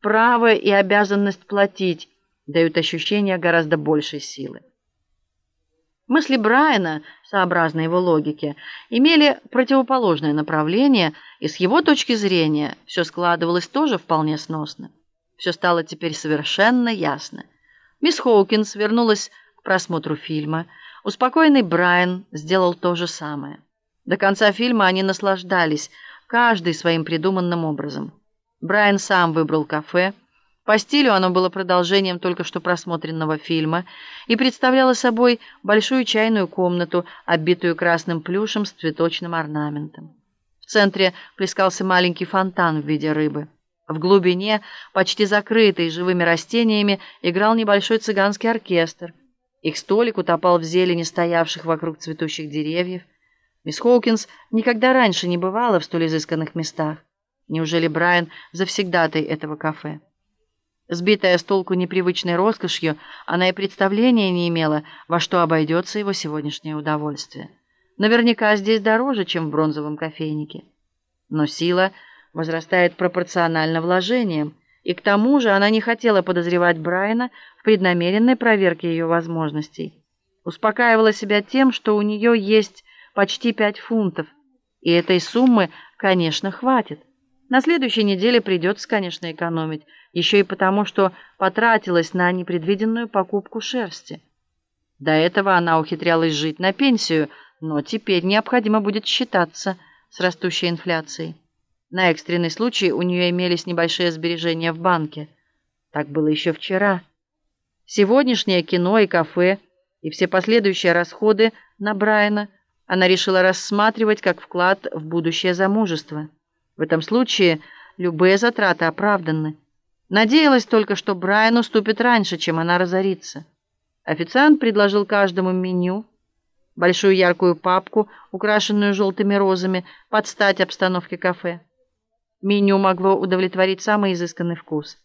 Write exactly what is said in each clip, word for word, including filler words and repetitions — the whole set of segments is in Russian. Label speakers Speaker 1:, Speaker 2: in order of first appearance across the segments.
Speaker 1: право и обязанность платить дают ощущение гораздо большей силы. Мысли Брайана, сообразно его логике, имели противоположное направление, и с его точки зрения все складывалось тоже вполне сносно. Все стало теперь совершенно ясно. Мисс Хоукинс вернулась к просмотру фильма. Успокоенный Брайан сделал то же самое. До конца фильма они наслаждались, каждый своим придуманным образом. Брайан сам выбрал кафе. По стилю оно было продолжением только что просмотренного фильма и представляло собой большую чайную комнату, оббитую красным плюшем с цветочным орнаментом. В центре плескался маленький фонтан в виде рыбы. В глубине, почти закрытый живыми растениями, играл небольшой цыганский оркестр. Их столик утопал в зелени стоявших вокруг цветущих деревьев. Мисс Хоукинс никогда раньше не бывала в столь изысканных местах. Неужели Брайан завсегдатай этого кафе? Сбитая с толку непривычной роскошью, она и представления не имела, во что обойдется его сегодняшнее удовольствие. Наверняка здесь дороже, чем в бронзовом кофейнике. Но сила возрастает пропорционально вложениям, и к тому же она не хотела подозревать Брайана в преднамеренной проверке ее возможностей. Успокаивала себя тем, что у нее есть почти пять фунтов, и этой суммы, конечно, хватит. На следующей неделе придется, конечно, экономить, еще и потому, что потратилась на непредвиденную покупку шерсти. До этого она ухитрялась жить на пенсию, но теперь необходимо будет считаться с растущей инфляцией. На экстренный случай у нее имелись небольшие сбережения в банке. Так было еще вчера. Сегодняшнее кино и кафе и все последующие расходы на Брайана она решила рассматривать как вклад в будущее замужество. В этом случае любые затраты оправданы. Надеялась только, что Брайан уступит раньше, чем она разорится. Официант предложил каждому меню, большую яркую папку, украшенную желтыми розами, под стать обстановке кафе. Меню могло удовлетворить самый изысканный вкус.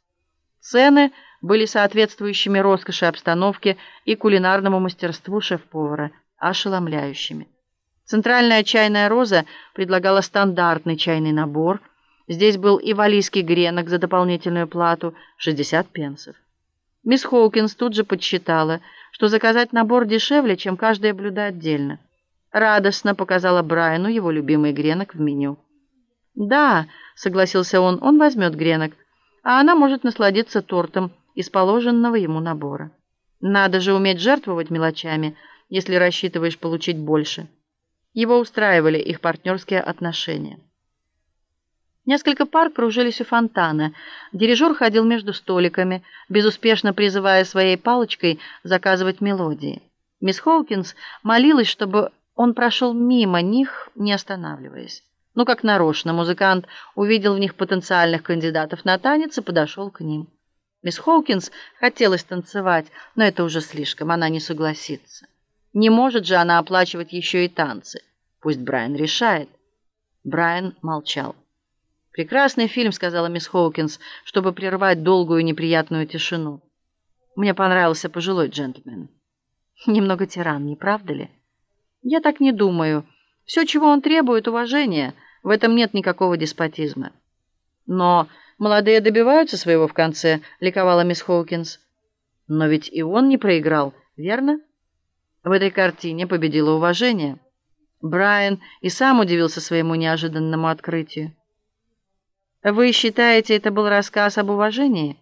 Speaker 1: Цены были соответствующими роскоши обстановки и кулинарному мастерству шеф-повара, ошеломляющими. Центральная чайная роза предлагала стандартный чайный набор. Здесь был и валлийский гренок за дополнительную плату шестьдесят пенсов. Мисс Хоукинс тут же подсчитала, что заказать набор дешевле, чем каждое блюдо отдельно. Радостно показала Брайану его любимый гренок в меню. «Да», — согласился он, — «он возьмет гренок, а она может насладиться тортом из положенного ему набора. Надо же уметь жертвовать мелочами, если рассчитываешь получить больше». Его устраивали их партнерские отношения. Несколько пар кружились у фонтана. Дирижер ходил между столиками, безуспешно призывая своей палочкой заказывать мелодии. Мисс Хоукинс молилась, чтобы он прошел мимо них, не останавливаясь. Ну, как нарочно, музыкант увидел в них потенциальных кандидатов на танец и подошел к ним. Мисс Хоукинс хотелось танцевать, но это уже слишком, она не согласится. Не может же она оплачивать еще и танцы. Пусть Брайан решает. Брайан молчал. «Прекрасный фильм», — сказала мисс Хоукинс, чтобы прервать долгую неприятную тишину. «Мне понравился пожилой джентльмен. Немного тиран, не правда ли?» «Я так не думаю. Все, чего он требует, уважения. В этом нет никакого деспотизма». «Но молодые добиваются своего в конце», — ликовала мисс Хоукинс. «Но ведь и он не проиграл, верно?» В этой картине победило уважение. Брайан и сам удивился своему неожиданному открытию. «Вы считаете, это был рассказ об уважении?»